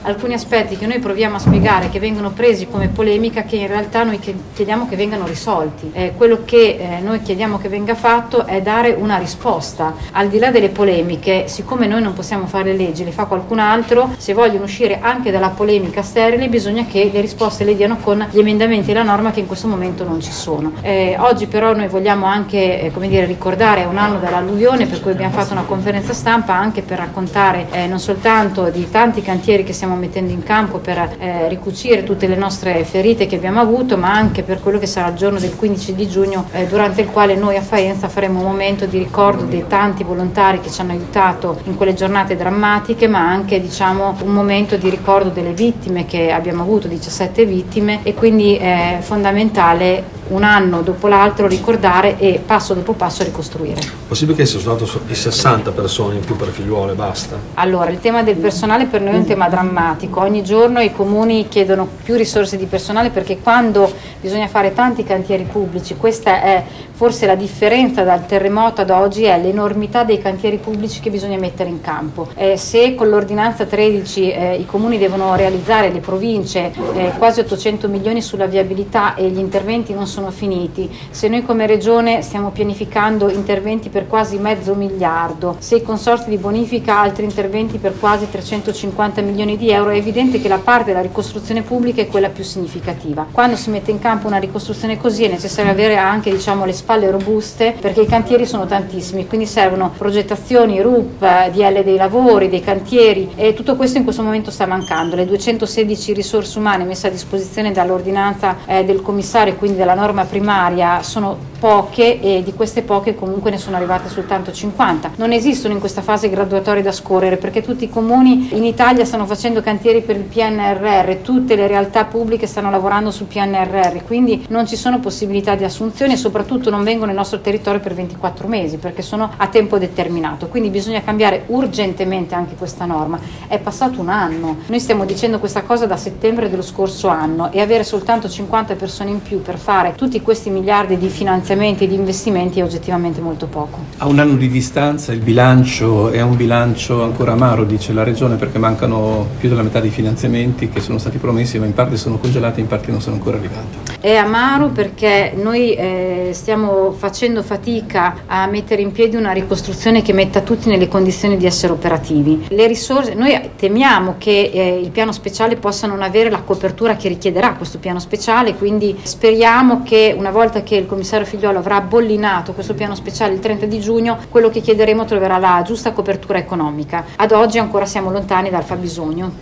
alcuni aspetti che noi proviamo a spiegare, che vengono presi come polemica, che in realtà noi chiediamo che vengano risolti. Quello che noi chiediamo che venga fatto è dare una risposta. Al di là delle polemiche, siccome noi non possiamo fare le leggi, le fa qualcun altro, se vogliono uscire anche dalla polemica sterile bisogna che le risposte le diano con gli emendamenti e la norma che in questo momento non ci sono. Oggi però noi vogliamo anche ricordare un anno dall'alluvione, per cui abbiamo fatto una conferenza stampa anche per raccontare non soltanto di tanti cantieri che stiamo mettendo in campo per ricucire tutte le nostre ferite che abbiamo avuto, ma anche per quello che sarà il giorno del 15 di giugno, durante il quale noi a Faenza faremo un momento di ricordo dei tanti volontari che ci hanno aiutato in quelle giornate drammatiche, ma anche un momento di ricordo delle vittime che abbiamo avuto, 17 vittime, e quindi è fondamentale un anno dopo l'altro ricordare e passo dopo passo ricostruire. Possibile che sia soltanto 60 persone in più per figliuole, basta? Allora, il tema del personale per noi è un tema drammatico. Ogni giorno i comuni chiedono più risorse di personale, perché quando bisogna fare tanti cantieri pubblici, questa è forse la differenza dal terremoto ad oggi, è l'enormità dei cantieri pubblici che bisogna mettere in campo. Se con l'ordinanza 13 i comuni devono realizzare, le province, quasi 800 milioni sulla viabilità e gli interventi non sono finiti, se noi come regione stiamo pianificando interventi per quasi $500 milioni, se i consorzi di bonifica altri interventi per quasi 350 milioni di euro, è evidente che la parte della ricostruzione pubblica è quella più significativa. Quando si mette in campo una ricostruzione così è necessario avere anche le spalle robuste, perché i cantieri sono tantissimi, quindi servono progettazioni, RUP, DL dei lavori, dei cantieri, e tutto questo in questo momento sta mancando. Le 216 risorse umane messe a disposizione dall'ordinanza del commissario e quindi dalla norma primaria sono poche, e di queste poche comunque ne sono arrivate soltanto 50. Non esistono in questa fase graduatorie da scorrere, perché tutti i comuni in Italia stanno facendo cantieri per il PNRR, tutte le realtà pubbliche stanno lavorando sul PNRR, quindi non ci sono possibilità di assunzione e soprattutto non vengono nel nostro territorio per 24 mesi, perché sono a tempo determinato. Quindi bisogna cambiare urgentemente anche questa norma. È passato un anno, noi stiamo dicendo questa cosa da settembre dello scorso anno, e avere soltanto 50 persone in più per fare tutti questi miliardi di finanziamenti e di investimenti è oggettivamente molto poco. A un anno di distanza il bilancio è un bilancio ancora amaro, dice la Regione, perché mancano più della metà dei finanziamenti che sono stati promessi, ma in parte sono congelati, in parte non sono ancora arrivati. È amaro perché noi stiamo facendo fatica a mettere in piedi una ricostruzione che metta tutti nelle condizioni di essere operativi. Le risorse, noi temiamo che il piano speciale possa non avere la copertura che richiederà questo piano speciale, quindi speriamo che una volta che il commissario Figliuolo avrà bollinato questo piano speciale il 30 di giugno, quello che chiederemo troverà la giusta copertura economica. Ad oggi ancora siamo lontani dal fabbisogno.